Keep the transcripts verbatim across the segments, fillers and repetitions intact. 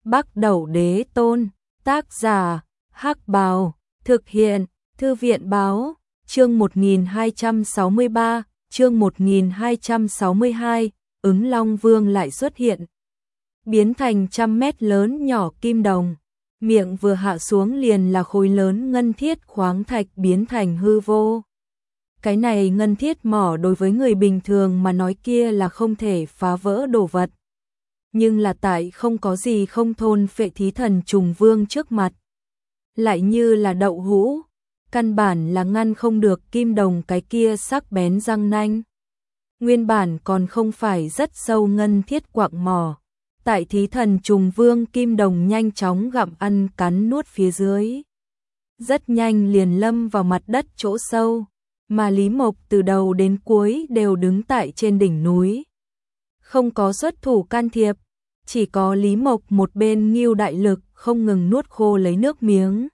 Bắc Đẩu Đế Tôn, tác giả, Hắc Bào, thực hiện, Thư viện Báo, chương một nghìn hai trăm sáu mươi ba, chương một nghìn hai trăm sáu mươi hai, ứng Long Vương lại xuất hiện. Biến thành trăm mét lớn nhỏ kim đồng, miệng vừa hạ xuống liền là khối lớn ngân thiết khoáng thạch biến thành hư vô. Cái này ngân thiết mỏ đối với người bình thường mà nói kia là không thể phá vỡ đồ vật. Nhưng là tại không có gì không thôn phệ thí thần trùng vương trước mặt. Lại như là đậu hũ, căn bản là ngăn không được kim đồng cái kia sắc bén răng nanh. Nguyên bản còn không phải rất sâu ngân thiết quạng mỏ. Tại thí thần trùng vương kim đồng nhanh chóng gặm ăn cắn nuốt phía dưới. Rất nhanh liền lâm vào mặt đất chỗ sâu, mà Lý Mộc từ đầu đến cuối đều đứng tại trên đỉnh núi. Không có xuất thủ can thiệp, chỉ có Lý Mộc một bên Ngưu đại lực không ngừng nuốt khô lấy nước miếng.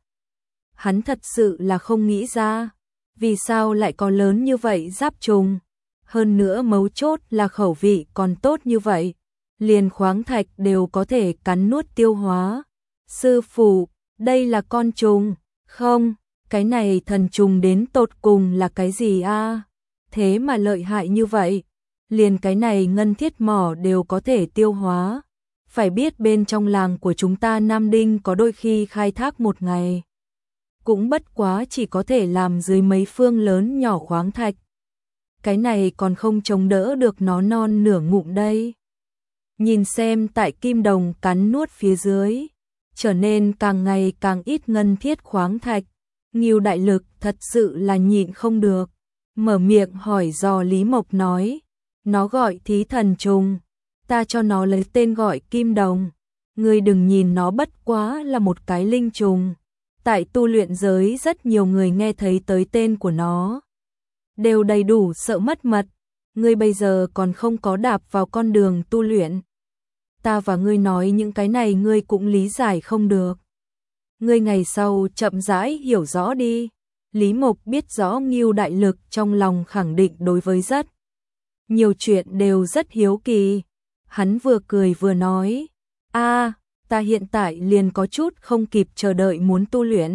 Hắn thật sự là không nghĩ ra, vì sao lại có lớn như vậy giáp trùng, hơn nữa mấu chốt là khẩu vị còn tốt như vậy. Liền khoáng thạch đều có thể cắn nuốt tiêu hóa. Sư phụ, đây là con trùng, không, cái này thần trùng đến tột cùng là cái gì a? Thế mà lợi hại như vậy, liền cái này ngân thiết mỏ đều có thể tiêu hóa. Phải biết bên trong làng của chúng ta Nam Đinh có đôi khi khai thác một ngày. Cũng bất quá chỉ có thể làm dưới mấy phương lớn nhỏ khoáng thạch. Cái này còn không chống đỡ được nó non nửa ngụm đây. Nhìn xem tại kim đồng cắn nuốt phía dưới, trở nên càng ngày càng ít ngân thiết khoáng thạch. Ngưu đại lực thật sự là nhịn không được, mở miệng hỏi dò Lý Mộc nói, nó gọi thí thần trùng, ta cho nó lấy tên gọi kim đồng, ngươi đừng nhìn nó bất quá là một cái linh trùng. Tại tu luyện giới rất nhiều người nghe thấy tới tên của nó, đều đầy đủ sợ mất mật, ngươi bây giờ còn không có đạp vào con đường tu luyện. Ta và ngươi nói những cái này ngươi cũng lý giải không được. Ngươi ngày sau chậm rãi hiểu rõ đi. Lý Mộc biết rõ Ngưu đại lực trong lòng khẳng định đối với rất nhiều chuyện đều rất hiếu kỳ. Hắn vừa cười vừa nói, a, ta hiện tại liền có chút không kịp chờ đợi muốn tu luyện.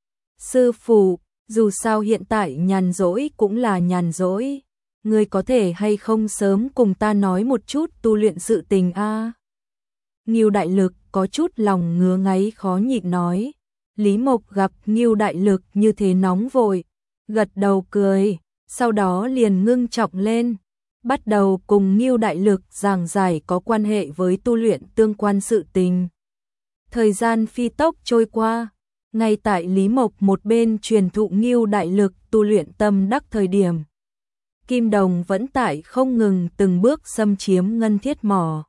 Sư phụ, dù sao hiện tại nhàn rỗi cũng là nhàn rỗi. Ngươi có thể hay không sớm cùng ta nói một chút tu luyện sự tình a? Ngưu đại lực có chút lòng ngứa ngáy khó nhịn nói. Lý Mộc gặp Ngưu đại lực như thế nóng vội, gật đầu cười, sau đó liền ngưng trọng lên, bắt đầu cùng Ngưu đại lực giảng giải có quan hệ với tu luyện tương quan sự tình. Thời gian phi tốc trôi qua, ngay tại Lý Mộc một bên truyền thụ Ngưu đại lực tu luyện tâm đắc thời điểm. Kim đồng vẫn tại không ngừng từng bước xâm chiếm ngân thiết mỏ.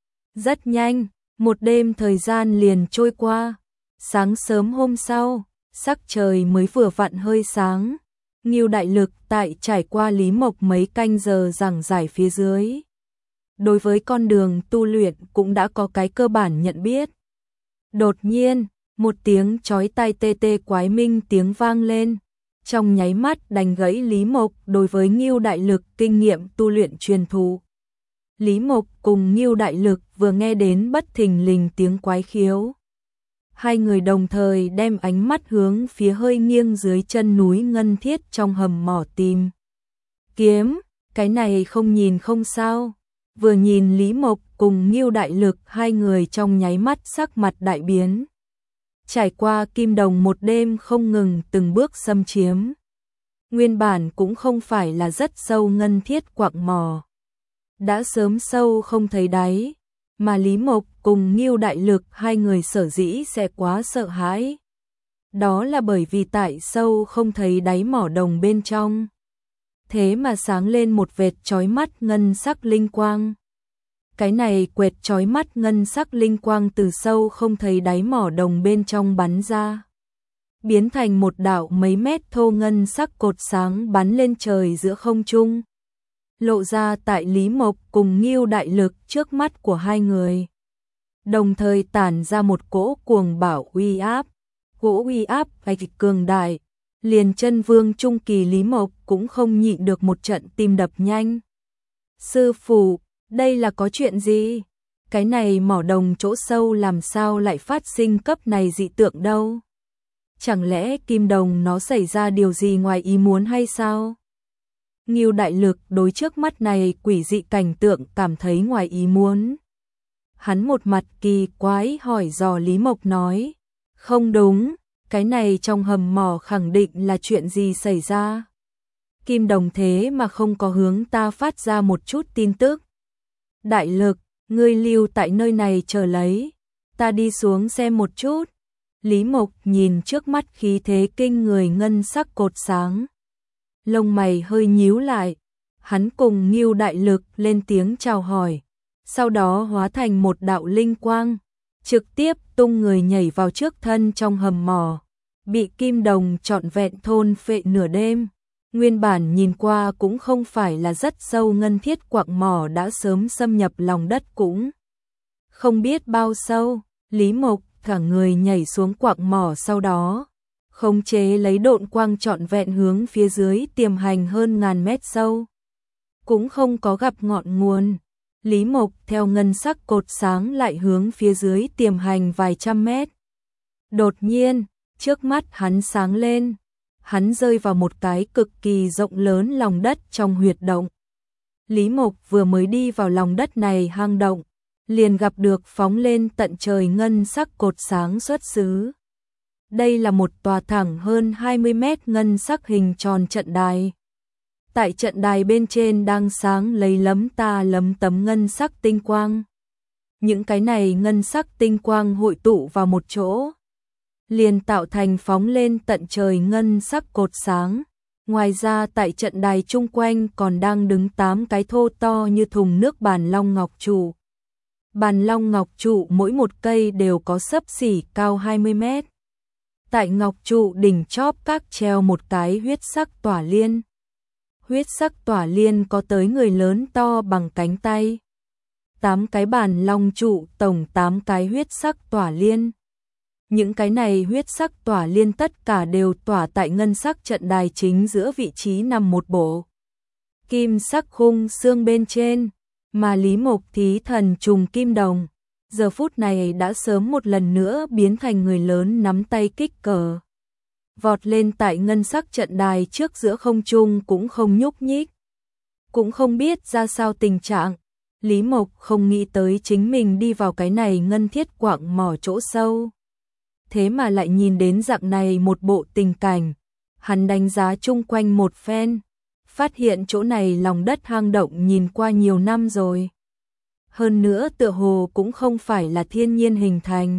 Rất nhanh, một đêm thời gian liền trôi qua. Sáng sớm hôm sau, sắc trời mới vừa vặn hơi sáng. Ngưu đại lực tại trải qua Lý Mộc mấy canh giờ giảng giải phía dưới. Đối với con đường tu luyện cũng đã có cái cơ bản nhận biết. Đột nhiên, một tiếng chói tai tê tê quái minh tiếng vang lên. Trong nháy mắt đánh gãy Lý Mộc đối với Ngưu đại lực kinh nghiệm tu luyện truyền thụ. Lý Mộc cùng Ngưu đại lực vừa nghe đến bất thình lình tiếng quái khiếu. Hai người đồng thời đem ánh mắt hướng phía hơi nghiêng dưới chân núi ngân thiết trong hầm mỏ tìm kiếm, cái này không nhìn không sao. Vừa nhìn Lý Mộc cùng Ngưu đại lực hai người trong nháy mắt sắc mặt đại biến. Trải qua kim đồng một đêm không ngừng từng bước xâm chiếm. Nguyên bản cũng không phải là rất sâu ngân thiết quạng mỏ. Đã sớm sâu không thấy đáy. Mà Lý Mộc cùng Ngưu đại lực hai người sở dĩ sẽ quá sợ hãi. Đó là bởi vì tại sâu không thấy đáy mỏ đồng bên trong. Thế mà sáng lên một vệt chói mắt ngân sắc linh quang. Cái này quệt chói mắt ngân sắc linh quang từ sâu không thấy đáy mỏ đồng bên trong bắn ra. Biến thành một đạo mấy mét thô ngân sắc cột sáng bắn lên trời giữa không trung. Lộ ra tại Lý Mộc cùng Ngưu đại lực trước mắt của hai người. Đồng thời tản ra một cỗ cuồng bạo uy áp. Cỗ uy áp hay cường đại, liền chân vương trung kỳ Lý Mộc cũng không nhịn được một trận tim đập nhanh. Sư phụ, đây là có chuyện gì? cái này mỏ đồng chỗ sâu làm sao lại phát sinh cấp này dị tượng đâu? Chẳng lẽ kim đồng nó xảy ra điều gì ngoài ý muốn hay sao? Ngưu Đại Lực đối trước mắt này quỷ dị cảnh tượng cảm thấy ngoài ý muốn. Hắn một mặt kỳ quái hỏi dò Lý Mộc nói, không đúng, cái này trong hầm mỏ khẳng định là chuyện gì xảy ra? Kim đồng thế mà không có hướng ta phát ra một chút tin tức. Đại Lực, ngươi lưu tại nơi này chờ lấy, ta đi xuống xem một chút. Lý Mộc nhìn trước mắt khí thế kinh người ngân sắc cột sáng. Lông mày hơi nhíu lại, hắn cùng Ngưu Đại Lực lên tiếng chào hỏi, sau đó hóa thành một đạo linh quang, trực tiếp tung người nhảy vào trước thân trong hầm mỏ, bị kim đồng trọn vẹn thôn phệ nửa đêm. Nguyên bản nhìn qua cũng không phải là rất sâu ngân thiết quặng mỏ đã sớm xâm nhập lòng đất cũng không biết bao sâu. Lý Mộc cả người nhảy xuống quặng mỏ, sau đó khống chế lấy độn quang trọn vẹn hướng phía dưới tiềm hành hơn ngàn mét sâu. Cũng không có gặp ngọn nguồn. Lý Mộc theo ngân sắc cột sáng lại hướng phía dưới tiềm hành vài trăm mét. Đột nhiên, trước mắt hắn sáng lên. Hắn rơi vào một cái cực kỳ rộng lớn lòng đất trong huyệt động. Lý Mộc vừa mới đi vào lòng đất này hang động, liền gặp được phóng lên tận trời ngân sắc cột sáng xuất xứ. Đây là một tòa thẳng hơn hai mươi mét ngân sắc hình tròn trận đài. Tại trận đài bên trên đang sáng lấy lấm ta lấm tấm ngân sắc tinh quang. Những cái này ngân sắc tinh quang hội tụ vào một chỗ, liền tạo thành phóng lên tận trời ngân sắc cột sáng. Ngoài ra tại trận đài chung quanh còn đang đứng tám cái thô to như thùng nước bàn long ngọc trụ. Bàn long ngọc trụ mỗi một cây đều có xấp xỉ cao hai mươi mét. Tại ngọc trụ đỉnh chóp các treo một cái huyết sắc tỏa liên. Huyết sắc tỏa liên có tới người lớn to bằng cánh tay. Tám cái bàn long trụ tổng tám cái huyết sắc tỏa liên. Những cái này huyết sắc tỏa liên tất cả đều tỏa tại ngân sắc trận đài chính giữa vị trí nằm một bộ kim sắc khung xương bên trên, mà Lý Mộc thí thần trùng kim đồng, giờ phút này đã sớm một lần nữa biến thành người lớn nắm tay kích cờ. Vọt lên tại ngân sắc trận đài trước giữa không trung cũng không nhúc nhích. Cũng không biết ra sao tình trạng, Lý Mộc không nghĩ tới chính mình đi vào cái này ngân thiết quặng mỏ chỗ sâu. Thế mà lại nhìn đến dạng này một bộ tình cảnh. Hắn đánh giá chung quanh một phen, phát hiện chỗ này lòng đất hang động nhìn qua nhiều năm rồi. Hơn nữa tựa hồ cũng không phải là thiên nhiên hình thành.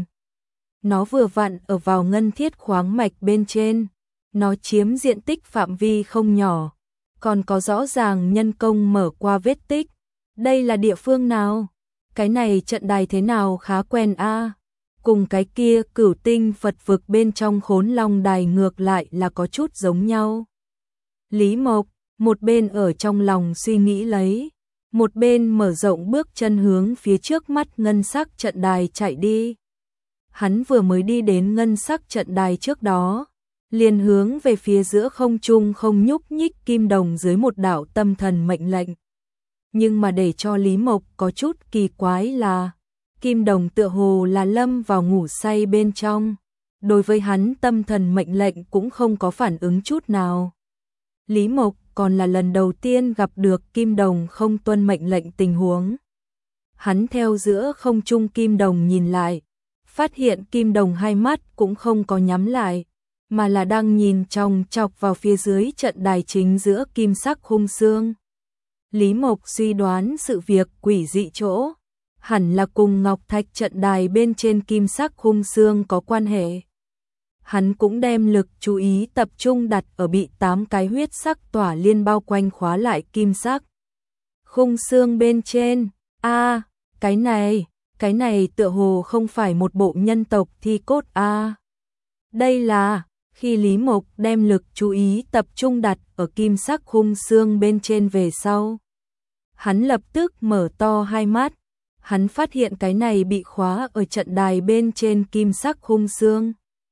Nó vừa vặn ở vào ngân thiết khoáng mạch bên trên. Nó chiếm diện tích phạm vi không nhỏ, còn có rõ ràng nhân công mở qua vết tích. Đây là địa phương nào? Cái này trận đài thế nào khá quen a. À? Cùng cái kia Cửu Tinh Phật vực bên trong Khốn Long đài ngược lại là có chút giống nhau. Lý Mộc một bên ở trong lòng suy nghĩ lấy, một bên mở rộng bước chân hướng phía trước mắt ngân sắc trận đài chạy đi. Hắn vừa mới đi đến ngân sắc trận đài trước đó, liền hướng về phía giữa không trung không nhúc nhích kim đồng dưới một đạo tâm thần mệnh lệnh. Nhưng mà để cho Lý Mộc có chút kỳ quái là, kim đồng tựa hồ là lâm vào ngủ say bên trong, đối với hắn tâm thần mệnh lệnh cũng không có phản ứng chút nào. Lý Mộc còn là lần đầu tiên gặp được kim đồng không tuân mệnh lệnh tình huống. Hắn theo giữa không trung kim đồng nhìn lại, phát hiện kim đồng hai mắt cũng không có nhắm lại, mà là đang nhìn chòng chọc vào phía dưới trận đài chính giữa kim sắc khung xương. Lý Mộc suy đoán sự việc quỷ dị chỗ, hẳn là cùng ngọc thạch trận đài bên trên kim sắc khung xương có quan hệ. Hắn cũng đem lực chú ý tập trung đặt ở bị tám cái huyết sắc tỏa liên bao quanh khóa lại kim sắc khung xương bên trên. A, à, cái này, cái này tựa hồ không phải một bộ nhân tộc thi cốt a. À. Đây là, khi Lý Mộc đem lực chú ý tập trung đặt ở kim sắc khung xương bên trên về sau, hắn lập tức mở to hai mắt. Hắn phát hiện cái này bị khóa ở trận đài bên trên kim sắc khung xương,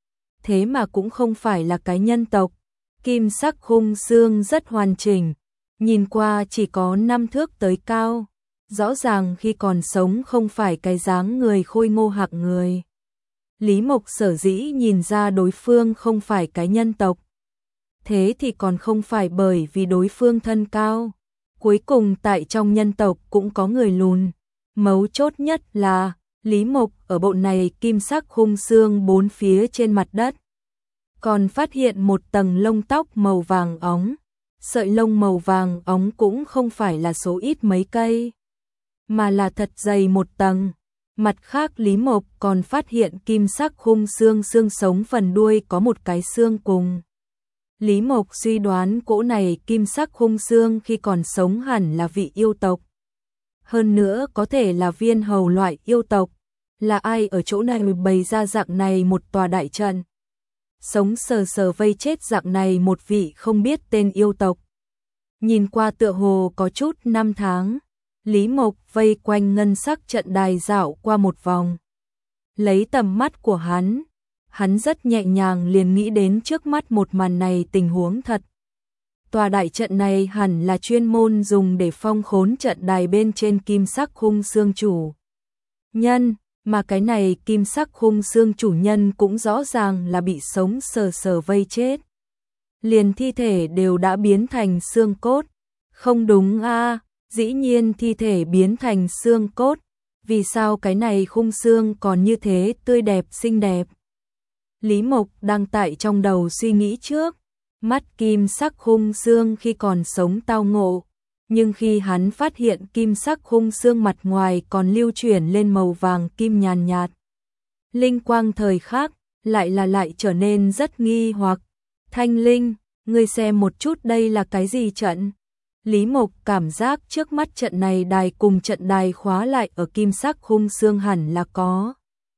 thế mà cũng không phải là cái nhân tộc. Kim sắc khung xương rất hoàn chỉnh, nhìn qua chỉ có năm thước tới cao, rõ ràng khi còn sống không phải cái dáng người khôi ngô hạng người. Lý Mộc sở dĩ nhìn ra đối phương không phải cái nhân tộc. Thế thì còn không phải bởi vì đối phương thân cao. Cuối cùng tại trong nhân tộc cũng có người lùn. Mấu chốt nhất là Lý Mộc ở bộ này kim sắc khung xương bốn phía trên mặt đất. Còn phát hiện một tầng lông tóc màu vàng óng. Sợi lông màu vàng óng cũng không phải là số ít mấy cây, mà là thật dày một tầng. Mặt khác Lý Mộc còn phát hiện kim sắc khung xương xương sống phần đuôi có một cái xương cùng. Lý Mộc suy đoán cỗ này kim sắc khung xương khi còn sống hẳn là vị yêu tộc. Hơn nữa có thể là viên hầu loại yêu tộc. Là ai ở chỗ này bày ra dạng này một tòa đại trận? Sống sờ sờ vây chết dạng này một vị không biết tên yêu tộc. Nhìn qua tựa hồ có chút năm tháng. Lý Mộc vây quanh ngân sắc trận đài dạo qua một vòng. Lấy tầm mắt của hắn, hắn rất nhẹ nhàng liền nghĩ đến trước mắt một màn này tình huống thật. Tòa đại trận này hẳn là chuyên môn dùng để phong khốn trận đài bên trên kim sắc khung xương chủ nhân, mà cái này kim sắc khung xương chủ nhân cũng rõ ràng là bị sống sờ sờ vây chết. Liền thi thể đều đã biến thành xương cốt. Không đúng a, dĩ nhiên thi thể biến thành xương cốt. Vì sao cái này khung xương còn như thế tươi đẹp xinh đẹp? Lý Mộc đang tại trong đầu suy nghĩ trước. Mắt kim sắc khung xương khi còn sống tao ngộ. Nhưng khi hắn phát hiện kim sắc khung xương mặt ngoài còn lưu chuyển lên màu vàng kim nhàn nhạt. Linh quang thời khắc lại là lại trở nên rất nghi hoặc. Thanh Linh, ngươi xem một chút đây là cái gì trận? Lý Mộc cảm giác trước mắt trận này đài cùng trận đài khóa lại ở kim sắc khung xương hẳn là có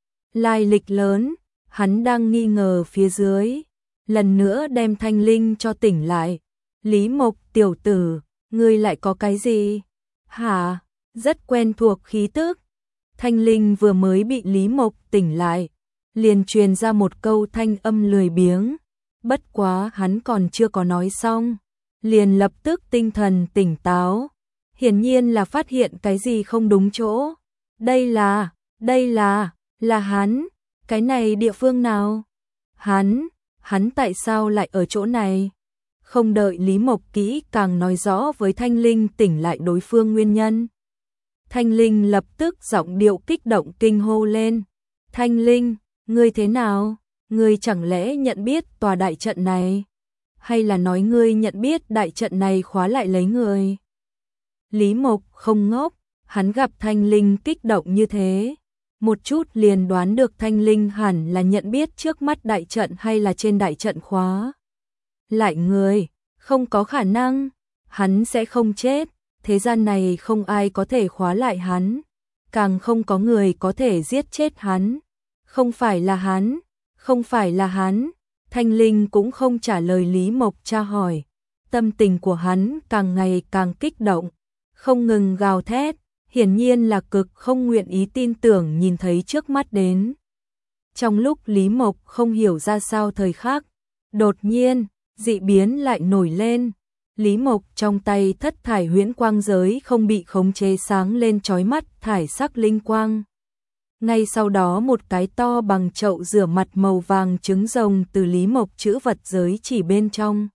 lai lịch lớn. Hắn đang nghi ngờ phía dưới. Lần nữa đem Thanh Linh cho tỉnh lại. Lý Mộc tiểu tử, ngươi lại có cái gì? Hả? Rất quen thuộc khí tức. Thanh Linh vừa mới bị Lý Mộc tỉnh lại, liền truyền ra một câu thanh âm lười biếng. Bất quá hắn còn chưa có nói xong, liền lập tức tinh thần tỉnh táo. Hiển nhiên là phát hiện cái gì không đúng chỗ. Đây là, đây là, là hắn. Cái này địa phương nào? Hắn, hắn tại sao lại ở chỗ này? Không đợi Lý Mộc kỹ càng nói rõ với Thanh Linh tỉnh lại đối phương nguyên nhân. Thanh Linh lập tức giọng điệu kích động kinh hô lên. Thanh Linh, ngươi thế nào? Ngươi chẳng lẽ nhận biết tòa đại trận này? Hay là nói ngươi nhận biết đại trận này khóa lại lấy người? Lý Mộc không ngốc, hắn gặp Thanh Linh kích động như thế. Một chút liền đoán được Thanh Linh hẳn là nhận biết trước mắt đại trận hay là trên đại trận khóa lại người. Không có khả năng, hắn sẽ không chết. Thế gian này không ai có thể khóa lại hắn, càng không có người có thể giết chết hắn. Không phải là hắn, không phải là hắn. Thanh Linh cũng không trả lời Lý Mộc tra hỏi. Tâm tình của hắn càng ngày càng kích động, không ngừng gào thét, hiển nhiên là cực không nguyện ý tin tưởng nhìn thấy trước mắt đến. Trong lúc Lý Mộc không hiểu ra sao thời khắc, đột nhiên, dị biến lại nổi lên. Lý Mộc trong tay thất thải huyễn quang giới không bị khống chế sáng lên chói mắt thải sắc linh quang. Ngay sau đó một cái to bằng chậu rửa mặt màu vàng trứng rồng từ Lý Mộc chữ vật giới chỉ bên trong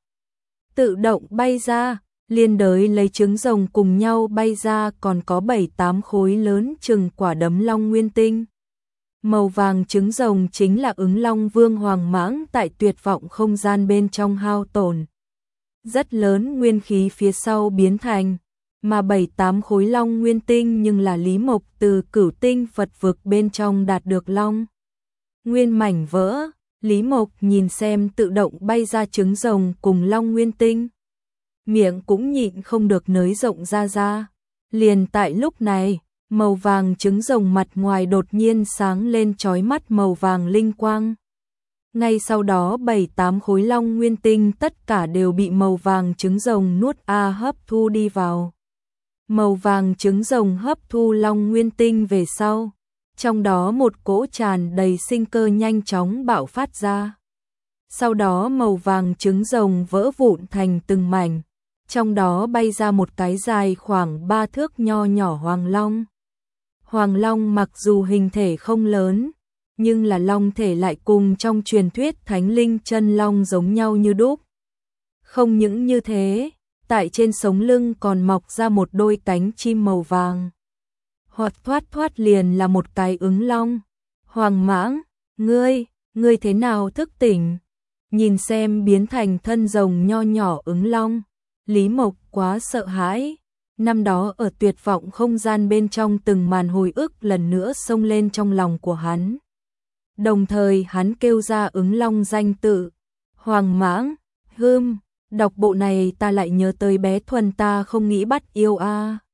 tự động bay ra, liên đới lấy trứng rồng cùng nhau bay ra còn có bảy tám khối lớn chừng quả đấm long nguyên tinh. Màu vàng trứng rồng chính là ứng long vương hoàng mãng tại tuyệt vọng không gian bên trong hao tổn rất lớn nguyên khí phía sau biến thành, mà bảy tám khối long nguyên tinh nhưng là Lý Mộc từ cửu tinh Phật vực bên trong đạt được long nguyên mảnh vỡ. Lý Mộc nhìn xem tự động bay ra trứng rồng cùng long nguyên tinh, miệng cũng nhịn không được nới rộng ra ra. Liền tại lúc này, màu vàng trứng rồng mặt ngoài đột nhiên sáng lên chói mắt màu vàng linh quang. Ngay sau đó bảy tám khối long nguyên tinh tất cả đều bị màu vàng trứng rồng nuốt a hấp thu đi vào. Màu vàng trứng rồng hấp thu long nguyên tinh về sau, trong đó một cỗ tràn đầy sinh cơ nhanh chóng bạo phát ra. Sau đó màu vàng trứng rồng vỡ vụn thành từng mảnh, trong đó bay ra một cái dài khoảng ba thước nho nhỏ hoàng long. Hoàng long mặc dù hình thể không lớn, nhưng là long thể lại cùng trong truyền thuyết thánh linh chân long giống nhau như đúc. Không những như thế, tại trên sống lưng còn mọc ra một đôi cánh chim màu vàng. Hoặc thoát thoát liền là một cái ứng long. Hoàng mãng, ngươi, ngươi thế nào thức tỉnh? Nhìn xem biến thành thân rồng nho nhỏ ứng long, Lý Mộc quá sợ hãi. Năm đó ở tuyệt vọng không gian bên trong từng màn hồi ức lần nữa xông lên trong lòng của hắn. Đồng thời hắn kêu ra ứng long danh tự, Hoàng mãng, hưm, đọc bộ này ta lại nhớ tới bé Thuần ta không nghĩ bắt yêu a.